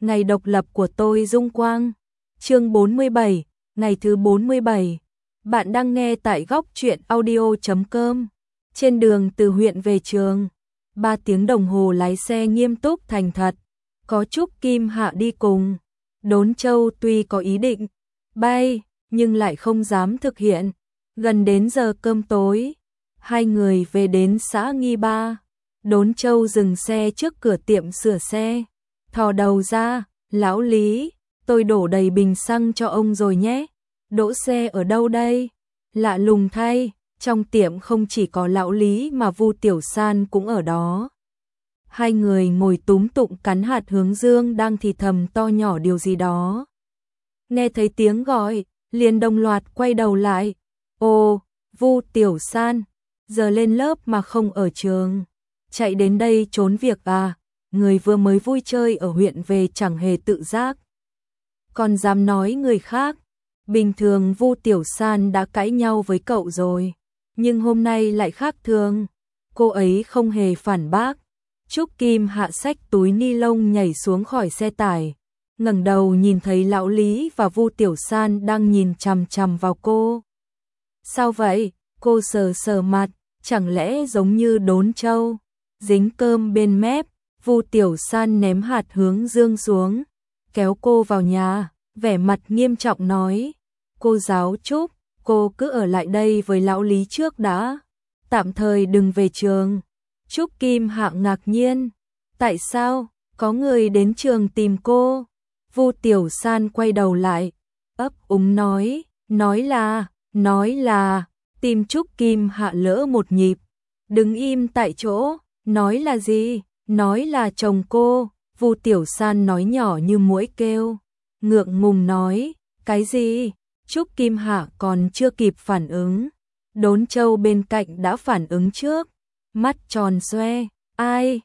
ngày độc lập của tôi Dung Quang. Chương 47, ngày thứ 47. Bạn đang nghe tại góc truyện audio.com. Trên đường từ huyện về trường, 3 tiếng đồng hồ lái xe nghiêm túc thành thật, có Trúc Kim Hạ đi cùng. Đốn Châu tuy có ý định bay, nhưng lại không dám thực hiện. Gần đến giờ cơm tối, hai người về đến xã Nghi Ba. Đốn Châu dừng xe trước cửa tiệm sửa xe, thò đầu ra, lão Lý, tôi đổ đầy bình xăng cho ông rồi nhé. Đỗ xe ở đâu đây? Lạ lùng thay, trong tiệm không chỉ có lão Lý mà Vu Tiểu San cũng ở đó. Hai người ngồi túm tụng cắn hạt hướng dương đang thì thầm to nhỏ điều gì đó. Nghe thấy tiếng gọi, liền đồng loạt quay đầu lại. Ồ, Vu Tiểu San, giờ lên lớp mà không ở trường. Chạy đến đây trốn việc à? Người vừa mới vui chơi ở huyện về chẳng hề tự giác, còn dám nói người khác. Bình thường Vu Tiểu San đã cãi nhau với cậu rồi, nhưng hôm nay lại khác thường. Cô ấy không hề phản bác. Trúc Kim Hạ xách túi ni lông nhảy xuống khỏi xe tải, ngẩng đầu nhìn thấy lão Lý và Vu Tiểu San đang nhìn chằm chằm vào cô. Sao vậy? Cô sờ sờ mặt, chẳng lẽ giống như Đốn Châu dính cơm bên mép. Vu Tiểu San ném hạt hướng dương xuống, kéo cô vào nhà, vẻ mặt nghiêm trọng nói. Cô giáo Trúc, cô cứ ở lại đây với lão Lý trước đã, tạm thời đừng về trường. Trúc Kim Hạ ngạc nhiên. Tại sao? Có người đến trường tìm cô. Vu Tiểu San quay đầu lại, ấp úng nói là, tim Trúc Kim Hạ lỡ một nhịp, đứng im tại chỗ. Nói là gì? Nói là chồng cô. Vu Tiểu San nói nhỏ như muỗi kêu, ngượng ngùng nói. Cái gì? Trúc Kim Hạ còn chưa kịp phản ứng, Đốn Châu bên cạnh đã phản ứng trước, mắt tròn xoe. Ai?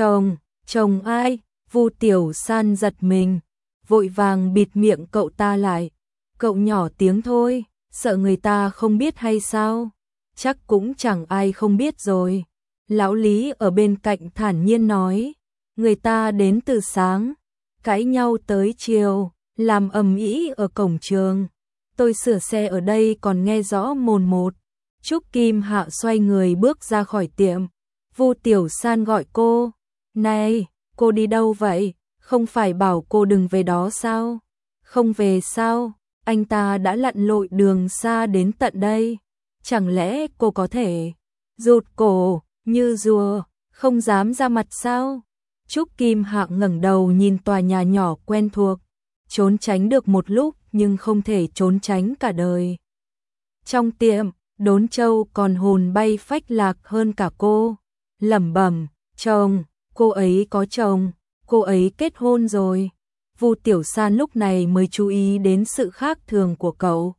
Chồng ai? Vu Tiểu San giật mình, vội vàng bịt miệng cậu ta lại. Cậu nhỏ tiếng thôi, sợ người ta không biết hay sao? Chắc cũng chẳng ai không biết rồi. Lão Lý ở bên cạnh thản nhiên nói. Người ta đến từ sáng, cãi nhau tới chiều, làm ầm ĩ ở cổng trường. Tôi sửa xe ở đây còn nghe rõ mồn một. Trúc Kim Hạ xoay người bước ra khỏi tiệm. Vu Tiểu San gọi cô. Này, cô đi đâu vậy? Không phải bảo cô đừng về đó sao? Không về sao? Anh ta đã lặn lội đường xa đến tận đây. Chẳng lẽ cô có thể rụt cổ như rùa, không dám ra mặt sao? Trúc Kim Hạ ngẩng đầu nhìn tòa nhà nhỏ quen thuộc, trốn tránh được một lúc nhưng không thể trốn tránh cả đời. Trong tiệm, Đốn Châu còn hồn bay phách lạc hơn cả cô, lẩm bẩm, chồng, cô ấy có chồng, cô ấy kết hôn rồi. Vu Tiểu San lúc này mới chú ý đến sự khác thường của cậu.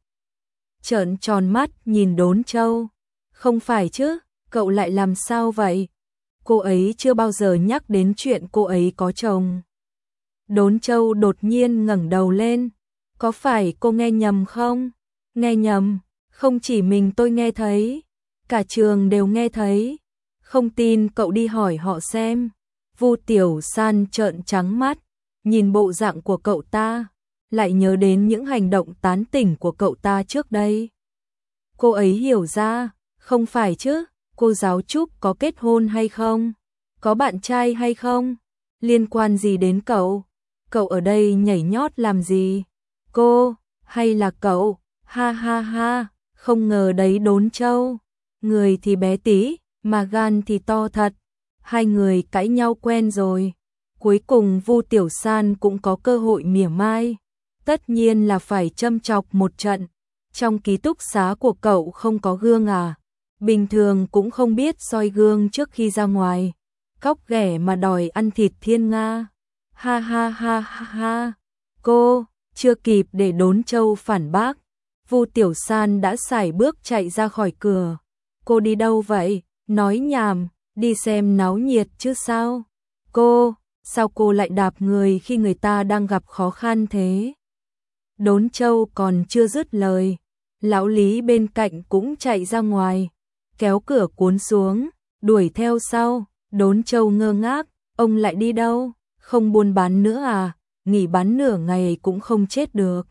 Trợn tròn mắt nhìn Đốn Châu. Không phải chứ, cậu lại làm sao vậy? Cô ấy chưa bao giờ nhắc đến chuyện cô ấy có chồng. Đốn Châu đột nhiên ngẩng đầu lên. Có phải cô nghe nhầm không? Nghe nhầm? Không chỉ mình tôi nghe thấy, cả trường đều nghe thấy. Không tin cậu đi hỏi họ xem. Vu Tiểu San trợn trắng mắt, nhìn bộ dạng của cậu ta, lại nhớ đến những hành động tán tỉnh của cậu ta trước đây. Cô ấy hiểu ra, không phải chứ, cô giáo Trúc có kết hôn hay không? Có bạn trai hay không? Liên quan gì đến cậu? Cậu ở đây nhảy nhót làm gì? Cô, hay là cậu? Ha ha ha, không ngờ đấy Đốn Châu. Người thì bé tí, mà gan thì to thật. Hai người cãi nhau quen rồi. Cuối cùng Vu Tiểu San cũng có cơ hội mỉa mai. Tất nhiên là phải châm chọc một trận. Trong ký túc xá của cậu không có gương à? Bình thường cũng không biết soi gương trước khi ra ngoài. Cóc ghẻ mà đòi ăn thịt thiên nga. Ha ha ha ha ha. Cô, chưa kịp để Đốn Châu phản bác, Vu Tiểu San đã sải bước chạy ra khỏi cửa. Cô đi đâu vậy? Nói nhảm, đi xem náo nhiệt chứ sao? Cô, sao cô lại đạp người khi người ta đang gặp khó khăn thế? Đốn Châu còn chưa dứt lời, lão Lý bên cạnh cũng chạy ra ngoài, kéo cửa cuốn xuống, đuổi theo sau. Đốn Châu ngơ ngác, ông lại đi đâu? Không buôn bán nữa à? nghỉ bắn nửa ngày cũng không chết được.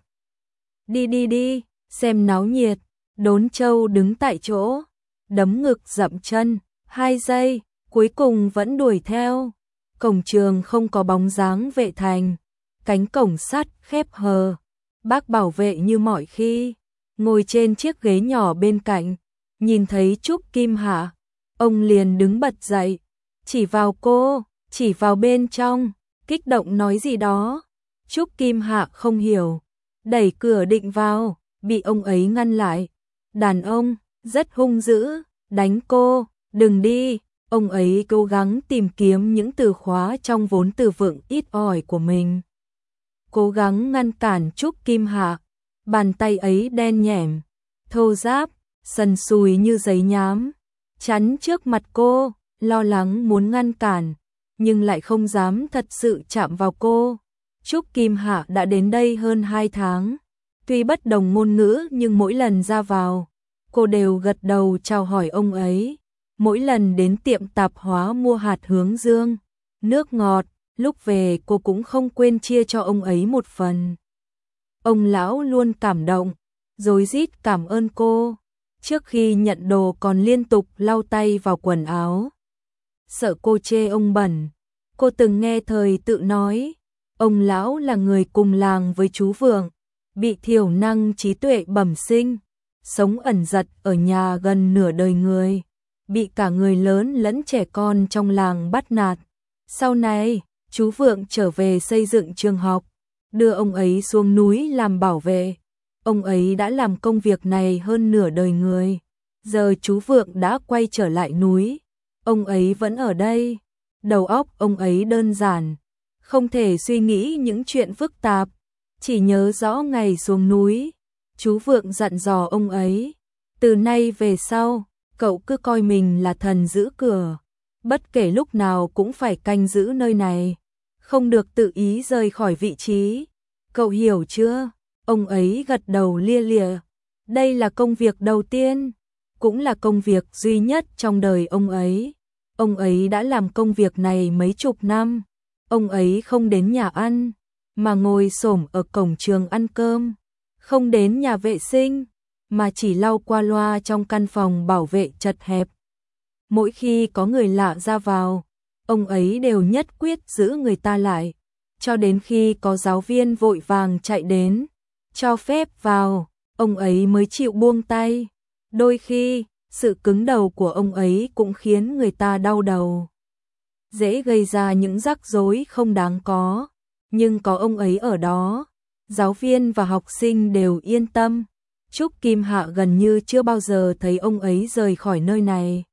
Đi đi đi, xem náo nhiệt. Đốn Châu đứng tại chỗ, đấm ngực dậm chân, 2 giây, cuối cùng vẫn đuổi theo. Cổng trường không có bóng dáng vệ thành, cánh cổng sắt khép hờ. Bác bảo vệ như mọi khi, ngồi trên chiếc ghế nhỏ bên cạnh, nhìn thấy Trúc Kim Hạ, ông liền đứng bật dậy, chỉ vào cô, chỉ vào bên trong, kích động nói gì đó. Trúc Kim Hạ không hiểu, đẩy cửa định vào, bị ông ấy ngăn lại. Đàn ông, rất hung dữ, đánh cô, đừng đi. Ông ấy cố gắng tìm kiếm những từ khóa trong vốn từ vựng ít ỏi của mình. Cố gắng ngăn cản Trúc Kim Hạ, bàn tay ấy đen nhẻm, thô ráp, sần sùi như giấy nhám, chắn trước mặt cô, lo lắng muốn ngăn cản, nhưng lại không dám thật sự chạm vào cô. Trúc Kim Hạ đã đến đây hơn 2 tháng, tuy bất đồng ngôn ngữ nhưng mỗi lần ra vào, cô đều gật đầu chào hỏi ông ấy. Mỗi lần đến tiệm tạp hóa mua hạt hướng dương, nước ngọt, lúc về cô cũng không quên chia cho ông ấy một phần. Ông lão luôn cảm động, rối rít cảm ơn cô. Trước khi nhận đồ còn liên tục lau tay vào quần áo. Sợ cô chê ông bẩn, cô từng nghe thời tự nói, ông lão là người cùng làng với chú Vượng, bị thiểu năng trí tuệ bẩm sinh, sống ẩn dật ở nhà gần nửa đời người, bị cả người lớn lẫn trẻ con trong làng bắt nạt. Sau này, chú Vượng trở về xây dựng trường học, đưa ông ấy xuống núi làm bảo vệ. Ông ấy đã làm công việc này hơn nửa đời người. Giờ chú Vượng đã quay trở lại núi, ông ấy vẫn ở đây. Đầu óc ông ấy đơn giản, không thể suy nghĩ những chuyện phức tạp, chỉ nhớ rõ ngày xuống núi. Chú Vượng dặn dò ông ấy, từ nay về sau, cậu cứ coi mình là thần giữ cửa, bất kể lúc nào cũng phải canh giữ nơi này, không được tự ý rời khỏi vị trí. Cậu hiểu chưa? Ông ấy gật đầu lia lịa. Đây là công việc đầu tiên, cũng là công việc duy nhất trong đời ông ấy. Ông ấy đã làm công việc này mấy chục năm. Ông ấy không đến nhà ăn, mà ngồi xổm ở cổng trường ăn cơm. Không đến nhà vệ sinh, mà chỉ lau qua loa trong căn phòng bảo vệ chật hẹp. Mỗi khi có người lạ ra vào, ông ấy đều nhất quyết giữ người ta lại, cho đến khi có giáo viên vội vàng chạy đến, cho phép vào, ông ấy mới chịu buông tay. Đôi khi, sự cứng đầu của ông ấy cũng khiến người ta đau đầu, dễ gây ra những rắc rối không đáng có, nhưng có ông ấy ở đó, giáo viên và học sinh đều yên tâm. Trúc Kim Hạ gần như chưa bao giờ thấy ông ấy rời khỏi nơi này.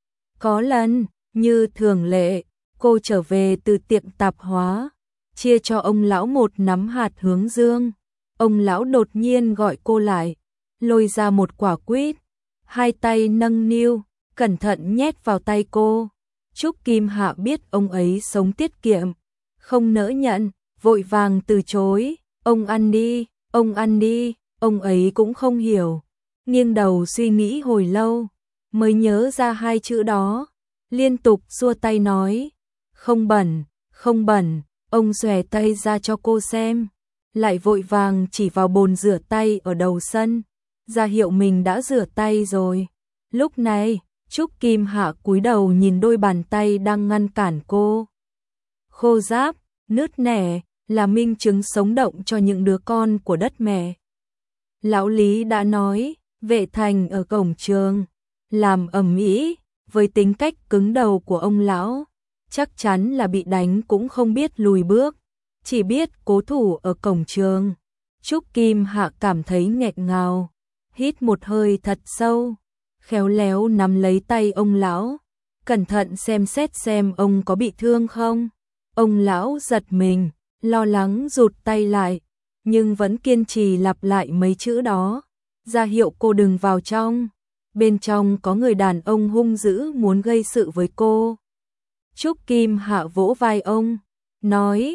Có lần, như thường lệ, cô trở về từ tiệm tạp hóa, chia cho ông lão một nắm hạt hướng dương. Ông lão đột nhiên gọi cô lại, lôi ra một quả quýt, hai tay nâng niu, cẩn thận nhét vào tay cô. Trúc Kim Hạ biết ông ấy sống tiết kiệm, không nỡ nhận, vội vàng từ chối. Ông ăn đi, ông ăn đi. Ông ấy cũng không hiểu, nghiêng đầu suy nghĩ hồi lâu, mới nhớ ra hai chữ đó, liên tục xua tay nói, không bẩn, không bẩn. Ông xòe tay ra cho cô xem, lại vội vàng chỉ vào bồn rửa tay ở đầu sân, ra hiệu mình đã rửa tay rồi. Lúc này, Trúc Kim Hạ cúi đầu nhìn đôi bàn tay đang ngăn cản cô. Khô ráp, nứt nẻ, là minh chứng sống động cho những đứa con của đất mẹ. Lão Lý đã nói, Vệ Thành ở cổng trường, làm ầm ĩ, với tính cách cứng đầu của ông lão, chắc chắn là bị đánh cũng không biết lùi bước, chỉ biết cố thủ ở cổng trường. Trúc Kim Hạ cảm thấy nghẹn ngào, hít một hơi thật sâu, khéo léo nắm lấy tay ông lão, cẩn thận xem xét xem ông có bị thương không. Ông lão giật mình, lo lắng rụt tay lại, nhưng vẫn kiên trì lặp lại mấy chữ đó, ra hiệu cô đừng vào trong. Bên trong có người đàn ông hung dữ muốn gây sự với cô. Trúc Kim Hạ vỗ vai ông, nói,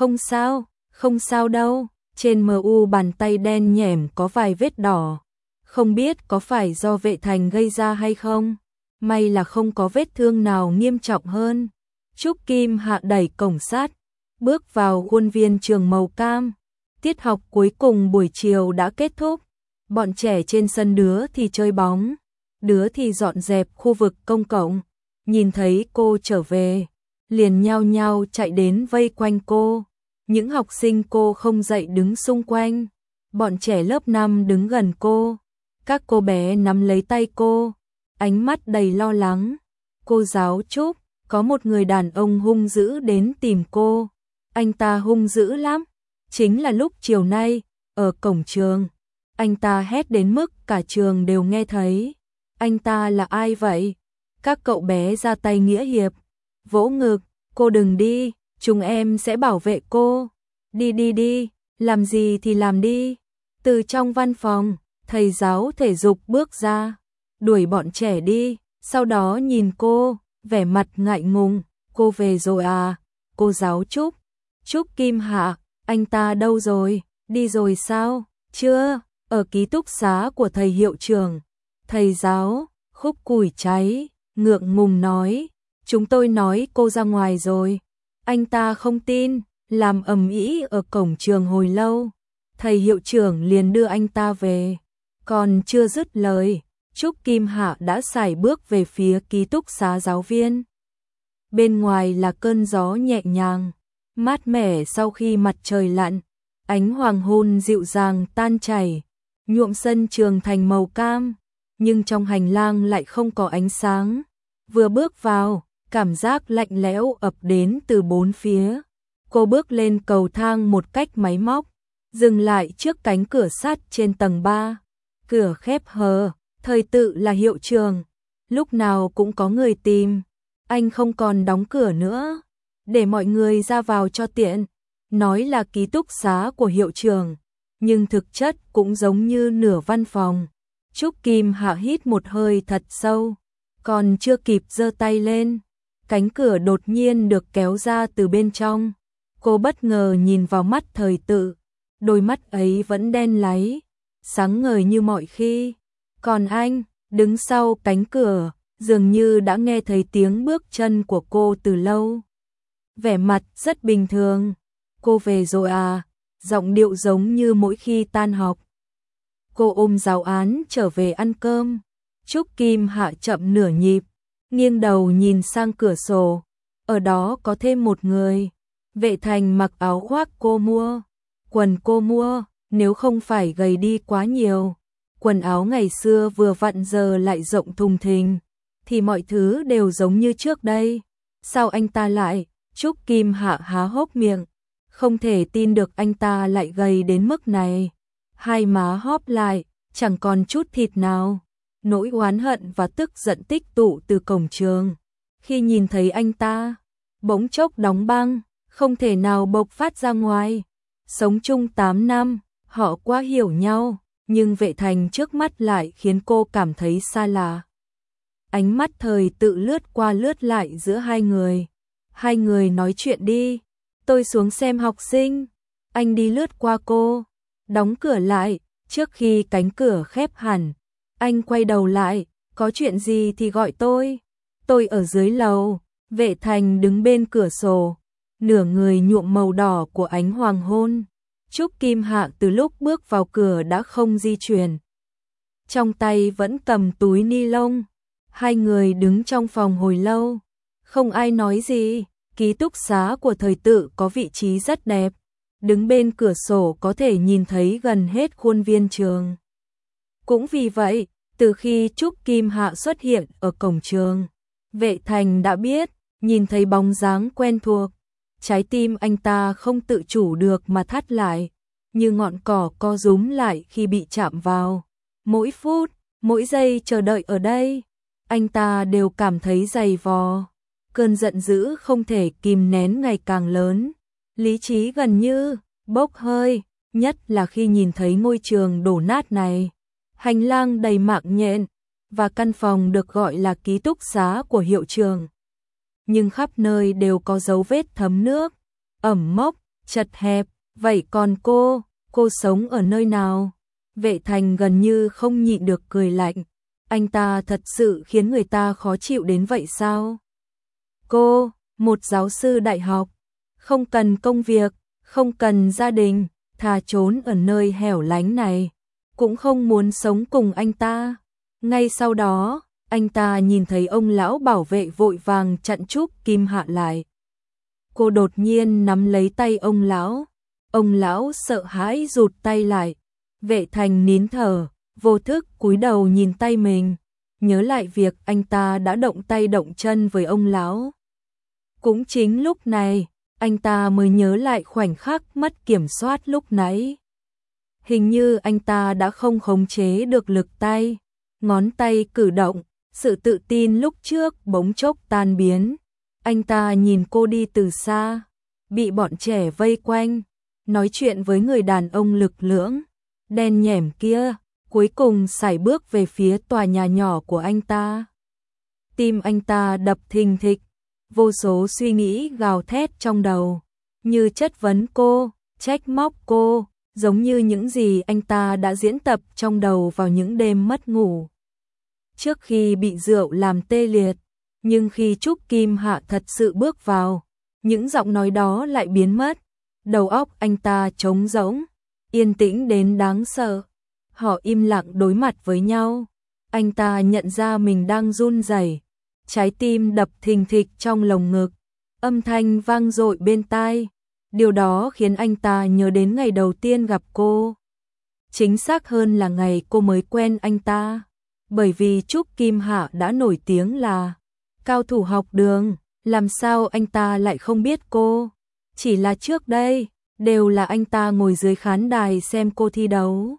không sao đâu. Trên mu bàn tay đen nhẻm có vài vết đỏ, không biết có phải do Vệ Thành gây ra hay không. May là không có vết thương nào nghiêm trọng hơn. Trúc Kim Hạ đẩy cổng sắt, bước vào khuôn viên trường màu cam. Tiết học cuối cùng buổi chiều đã kết thúc. Bọn trẻ trên sân đứa thì chơi bóng, đứa thì dọn dẹp khu vực công cộng. Nhìn thấy cô trở về, liền nhao nhao chạy đến vây quanh cô. Những học sinh cô không dạy đứng xung quanh. Bọn trẻ lớp 5 đứng gần cô. Các cô bé nắm lấy tay cô, ánh mắt đầy lo lắng. Cô giáo Trúc, có một người đàn ông hung dữ đến tìm cô. Anh ta hung dữ lắm. Chính là lúc chiều nay, ở cổng trường, anh ta hét đến mức cả trường đều nghe thấy. Anh ta là ai vậy? Các cậu bé ra tay nghĩa hiệp, vỗ ngực, cô đừng đi, chúng em sẽ bảo vệ cô. Đi đi đi, làm gì thì làm đi. Từ trong văn phòng, thầy giáo thể dục bước ra, đuổi bọn trẻ đi, sau đó nhìn cô, vẻ mặt ngại ngùng. Cô về rồi à? Cô giáo Trúc. Trúc Kim Hạ, anh ta đâu rồi? Đi rồi sao? Chưa, ở ký túc xá của thầy hiệu trưởng. Thầy giáo, khúc củi cháy, ngượng ngùng nói, chúng tôi nói cô ra ngoài rồi. Anh ta không tin, làm ầm ĩ ở cổng trường hồi lâu. Thầy hiệu trưởng liền đưa anh ta về. Còn chưa dứt lời, Trúc Kim Hạ đã sải bước về phía ký túc xá giáo viên. Bên ngoài là cơn gió nhẹ nhàng, mát mẻ sau khi mặt trời lặn. Ánh hoàng hôn dịu dàng tan chảy, nhuộm sân trường thành màu cam. Nhưng trong hành lang lại không có ánh sáng. Vừa bước vào, cảm giác lạnh lẽo ập đến từ bốn phía. Cô bước lên cầu thang một cách máy móc, dừng lại trước cánh cửa sắt trên tầng 3. Cửa khép hờ, thời tự là hiệu trường, lúc nào cũng có người tìm. Anh không còn đóng cửa nữa, để mọi người ra vào cho tiện. Nói là ký túc xá của hiệu trường, nhưng thực chất cũng giống như nửa văn phòng. Trúc Kim Hạ hít một hơi thật sâu, còn chưa kịp giơ tay lên, cánh cửa đột nhiên được kéo ra từ bên trong. Cô bất ngờ nhìn vào mắt thời tự, đôi mắt ấy vẫn đen láy, sáng ngời như mọi khi. Còn anh, đứng sau cánh cửa, dường như đã nghe thấy tiếng bước chân của cô từ lâu. Vẻ mặt rất bình thường. Cô về rồi à? Giọng điệu giống như mỗi khi tan học. Cô ôm giáo án trở về ăn cơm. Trúc Kim Hạ chậm nửa nhịp, nghiêng đầu nhìn sang cửa sổ. Ở đó có thêm một người. Vệ Thành mặc áo khoác cô mua, quần cô mua, nếu không phải gầy đi quá nhiều. Quần áo ngày xưa vừa vặn giờ lại rộng thùng thình, thì mọi thứ đều giống như trước đây. Sao anh ta lại? Trúc Kim Hạ há hốc miệng, không thể tin được anh ta lại gầy đến mức này. Hai má hóp lại, chẳng còn chút thịt nào. Nỗi oán hận và tức giận tích tụ từ cổng trường. Khi nhìn thấy anh ta, bỗng chốc đóng băng, không thể nào bộc phát ra ngoài. Sống chung 8 năm, họ quá hiểu nhau, nhưng Vệ Thành trước mắt lại khiến cô cảm thấy xa lạ. Ánh mắt thời tự lướt qua lướt lại giữa hai người. Hai người nói chuyện đi, tôi xuống xem học sinh. Anh đi lướt qua cô, đóng cửa lại, trước khi cánh cửa khép hẳn. Anh quay đầu lại, có chuyện gì thì gọi tôi ở dưới lầu. Vệ Thành đứng bên cửa sổ, nửa người nhuộm màu đỏ của ánh hoàng hôn. Trúc Kim Hạ từ lúc bước vào cửa đã không di chuyển, trong tay vẫn cầm túi ni lông. Hai người đứng trong phòng hồi lâu, không ai nói gì. Ký túc xá của thời tự có vị trí rất đẹp, đứng bên cửa sổ có thể nhìn thấy gần hết khuôn viên trường. Cũng vì vậy, từ khi Trúc Kim Hạ xuất hiện ở cổng trường, Vệ Thành đã biết, nhìn thấy bóng dáng quen thuộc, trái tim anh ta không tự chủ được mà thắt lại, như ngọn cỏ co rúm lại khi bị chạm vào. Mỗi phút, mỗi giây chờ đợi ở đây, anh ta đều cảm thấy dày vò. Cơn giận dữ không thể kìm nén ngày càng lớn, lý trí gần như bốc hơi, nhất là khi nhìn thấy ngôi trường đổ nát này, hành lang đầy mạng nhện và căn phòng được gọi là ký túc xá của hiệu trường. Nhưng khắp nơi đều có dấu vết thấm nước, ẩm mốc, chật hẹp. Vậy còn cô sống ở nơi nào? Vệ Thành gần như không nhịn được cười lạnh. Anh ta thật sự khiến người ta khó chịu đến vậy sao? Cô, một giáo sư đại học, không cần công việc, không cần gia đình, thà trốn ở nơi hẻo lánh này, cũng không muốn sống cùng anh ta. Ngay sau đó, anh ta nhìn thấy ông lão bảo vệ vội vàng chặn Trúc Kim Hạ lại. Cô đột nhiên nắm lấy tay ông lão sợ hãi rụt tay lại. Vệ Thành nín thở, vô thức cúi đầu nhìn tay mình, nhớ lại việc anh ta đã động tay động chân với ông lão. Cũng chính lúc này, anh ta mới nhớ lại khoảnh khắc mất kiểm soát lúc nãy. Hình như anh ta đã không khống chế được lực tay, ngón tay cử động, sự tự tin lúc trước bỗng chốc tan biến. Anh ta nhìn cô đi từ xa, bị bọn trẻ vây quanh, nói chuyện với người đàn ông lực lưỡng, đen nhẻm kia, cuối cùng sải bước về phía tòa nhà nhỏ của anh ta. Tim anh ta đập thình thịch, vô số suy nghĩ gào thét trong đầu, như chất vấn cô, trách móc cô, giống như những gì anh ta đã diễn tập trong đầu vào những đêm mất ngủ. Trước khi bị rượu làm tê liệt, nhưng khi Trúc Kim Hạ thật sự bước vào, những giọng nói đó lại biến mất. Đầu óc anh ta trống rỗng, yên tĩnh đến đáng sợ. Họ im lặng đối mặt với nhau. Anh ta nhận ra mình đang run rẩy, trái tim đập thình thịch trong lồng ngực, âm thanh vang dội bên tai. Điều đó khiến anh ta nhớ đến ngày đầu tiên gặp cô. Chính xác hơn là ngày cô mới quen anh ta. Bởi vì Trúc Kim Hạ đã nổi tiếng là cao thủ học đường, làm sao anh ta lại không biết cô? Chỉ là trước đây, đều là anh ta ngồi dưới khán đài xem cô thi đấu.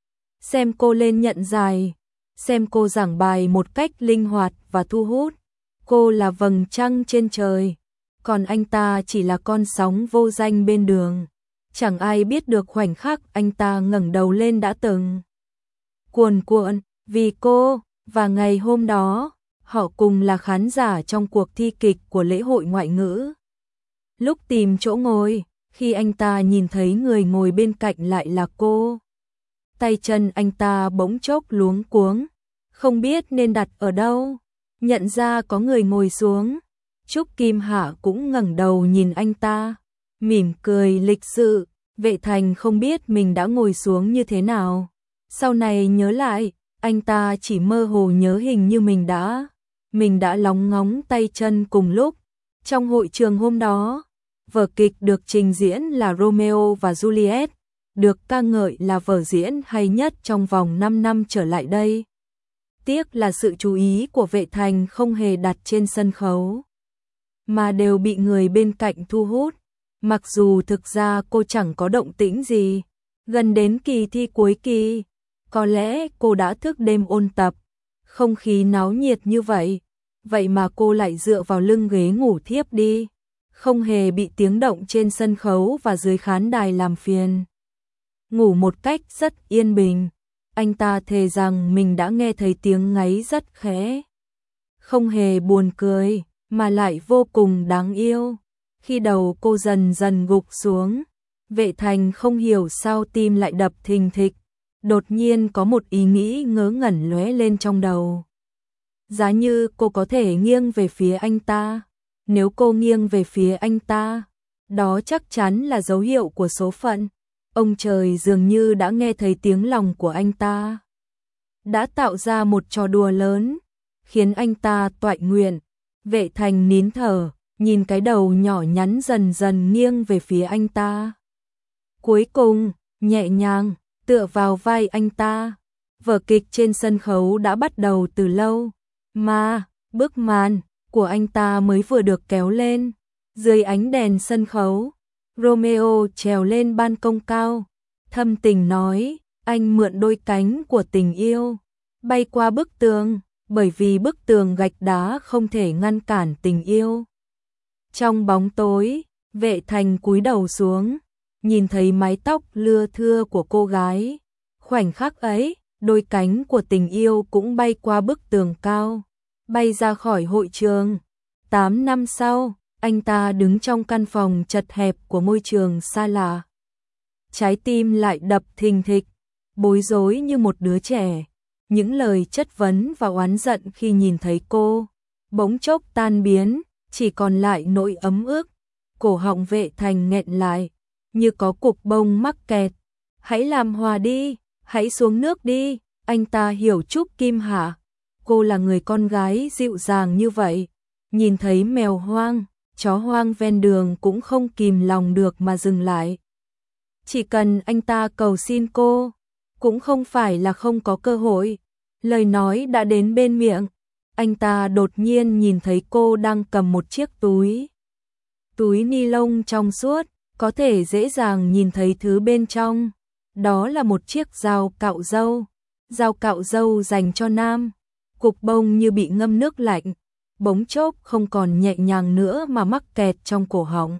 Xem cô lên nhận giải, xem cô giảng bài một cách linh hoạt và thu hút. Cô là vầng trăng trên trời, còn anh ta chỉ là con sóng vô danh bên đường. Chẳng ai biết được khoảnh khắc anh ta ngẩng đầu lên đã từng cuồn cuộn vì cô, và ngày hôm đó, họ cùng là khán giả trong cuộc thi kịch của lễ hội ngoại ngữ. Lúc tìm chỗ ngồi, khi anh ta nhìn thấy người ngồi bên cạnh lại là cô, tay chân anh ta bỗng chốc luống cuống, không biết nên đặt ở đâu. Nhận ra có người ngồi xuống, Trúc Kim Hạ cũng ngẩng đầu nhìn anh ta, mỉm cười lịch sự. Vệ Thành không biết mình đã ngồi xuống như thế nào. Sau này nhớ lại, anh ta chỉ mơ hồ nhớ hình như mình đã lóng ngóng tay chân cùng lúc. Trong hội trường hôm đó, vở kịch được trình diễn là Romeo và Juliet, được ca ngợi là vở diễn hay nhất trong vòng 5 năm trở lại đây. Tiếc là sự chú ý của Vệ Thành không hề đặt trên sân khấu, mà đều bị người bên cạnh thu hút. Mặc dù thực ra cô chẳng có động tĩnh gì, gần đến kỳ thi cuối kỳ, có lẽ cô đã thức đêm ôn tập, không khí náo nhiệt như vậy, vậy mà cô lại dựa vào lưng ghế ngủ thiếp đi, không hề bị tiếng động trên sân khấu và dưới khán đài làm phiền. Ngủ một cách rất yên bình, anh ta thề rằng mình đã nghe thấy tiếng ngáy rất khẽ, không hề buồn cười, mà lại vô cùng đáng yêu. Khi đầu cô dần dần gục xuống, Vệ Thành không hiểu sao tim lại đập thình thịch, đột nhiên có một ý nghĩ ngớ ngẩn lóe lên trong đầu. Giá như cô có thể nghiêng về phía anh ta, nếu cô nghiêng về phía anh ta, đó chắc chắn là dấu hiệu của số phận. Ông trời dường như đã nghe thấy tiếng lòng của anh ta, đã tạo ra một trò đùa lớn, khiến anh ta toại nguyện. Vệ Thành nín thở, nhìn cái đầu nhỏ nhắn dần dần nghiêng về phía anh ta. Cuối cùng, nhẹ nhàng, tựa vào vai anh ta. Vở kịch trên sân khấu đã bắt đầu từ lâu, mà bức màn của anh ta mới vừa được kéo lên. Dưới ánh đèn sân khấu, Romeo trèo lên ban công cao, thâm tình nói, anh mượn đôi cánh của tình yêu, bay qua bức tường, bởi vì bức tường gạch đá không thể ngăn cản tình yêu. Trong bóng tối, Vệ Thành cúi đầu xuống, nhìn thấy mái tóc lưa thưa của cô gái. Khoảnh khắc ấy, đôi cánh của tình yêu cũng bay qua bức tường cao, bay ra khỏi hội trường. 8 năm sau, anh ta đứng trong căn phòng chật hẹp của ngôi trường xa lạ. Trái tim lại đập thình thịch, bối rối như một đứa trẻ. Những lời chất vấn và oán giận khi nhìn thấy cô, bỗng chốc tan biến, chỉ còn lại nỗi ấm ức. cổ họng Vệ Thành nghẹn lại, như có cục bông mắc kẹt. Hãy làm hòa đi, hãy xuống nước đi, anh ta hiểu Trúc Kim Hạ. Cô là người con gái dịu dàng như vậy, nhìn thấy mèo hoang, chó hoang ven đường cũng không kìm lòng được mà dừng lại. Chỉ cần anh ta cầu xin cô, cũng không phải là không có cơ hội. Lời nói đã đến bên miệng, anh ta đột nhiên nhìn thấy cô đang cầm một chiếc túi. Túi ni lông trong suốt, có thể dễ dàng nhìn thấy thứ bên trong. Đó là một chiếc dao cạo râu. Dao cạo râu dành cho nam. Cục bông như bị ngâm nước lạnh, bỗng chốc không còn nhẹ nhàng nữa mà mắc kẹt trong cổ họng,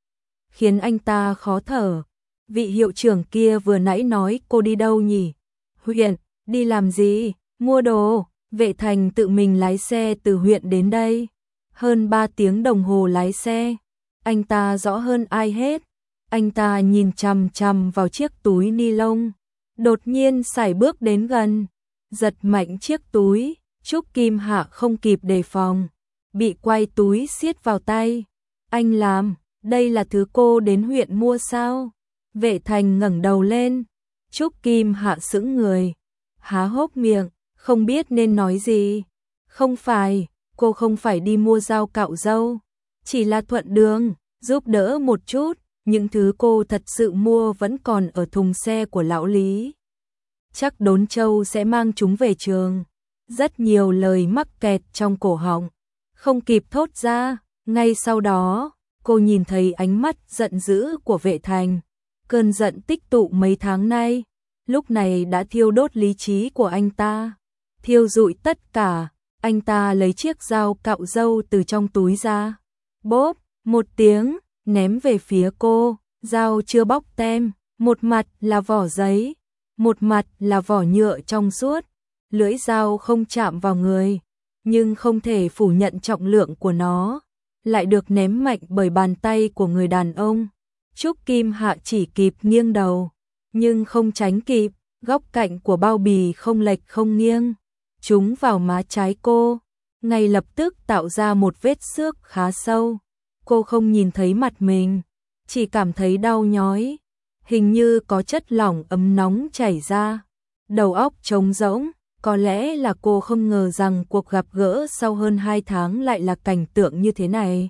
khiến anh ta khó thở. Vị hiệu trưởng kia vừa nãy nói cô đi đâu nhỉ? Huyện, đi làm gì? Mua đồ. Vệ Thành tự mình lái xe từ huyện đến đây. Hơn 3 tiếng đồng hồ lái xe. Anh ta rõ hơn ai hết. Anh ta nhìn chằm chằm vào chiếc túi ni lông, đột nhiên sải bước đến gần, giật mạnh chiếc túi. Trúc Kim Hạ không kịp đề phòng, bị quay túi siết vào tay. Anh làm, đây là thứ cô đến huyện mua sao? Vệ Thành ngẩng đầu lên. Trúc Kim Hạ sững người, há hốc miệng, không biết nên nói gì. Không phải, cô không phải đi mua dao cạo râu, chỉ là thuận đường, giúp đỡ một chút. Những thứ cô thật sự mua vẫn còn ở thùng xe của lão Lý. Chắc Đốn Châu sẽ mang chúng về trường. Rất nhiều lời mắc kẹt trong cổ họng, không kịp thốt ra. Ngay sau đó, cô nhìn thấy ánh mắt giận dữ của Vệ Thành. Cơn giận tích tụ mấy tháng nay, lúc này đã thiêu đốt lý trí của anh ta, thiêu rụi tất cả. Anh ta lấy chiếc dao cạo râu từ trong túi ra, bốp, một tiếng, ném về phía cô. Dao chưa bóc tem, một mặt là vỏ giấy, một mặt là vỏ nhựa trong suốt. Lưỡi dao không chạm vào người, nhưng không thể phủ nhận trọng lượng của nó, lại được ném mạnh bởi bàn tay của người đàn ông. Trúc Kim Hạ chỉ kịp nghiêng đầu, nhưng không tránh kịp, góc cạnh của bao bì không lệch không nghiêng, trúng vào má trái cô, ngay lập tức tạo ra một vết xước khá sâu. Cô không nhìn thấy mặt mình, chỉ cảm thấy đau nhói, hình như có chất lỏng ấm nóng chảy ra. Đầu óc trống rỗng, có lẽ là cô không ngờ rằng cuộc gặp gỡ sau hơn 2 tháng lại là cảnh tượng như thế này.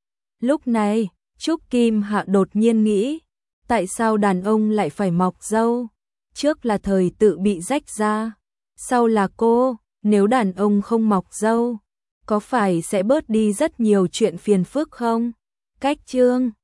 Lúc này, Trúc Kim Hạ đột nhiên nghĩ, tại sao đàn ông lại phải mọc râu? Trước là thời tự bị rách ra, sau là cô, nếu đàn ông không mọc râu, có phải sẽ bớt đi rất nhiều chuyện phiền phức không? Cách chương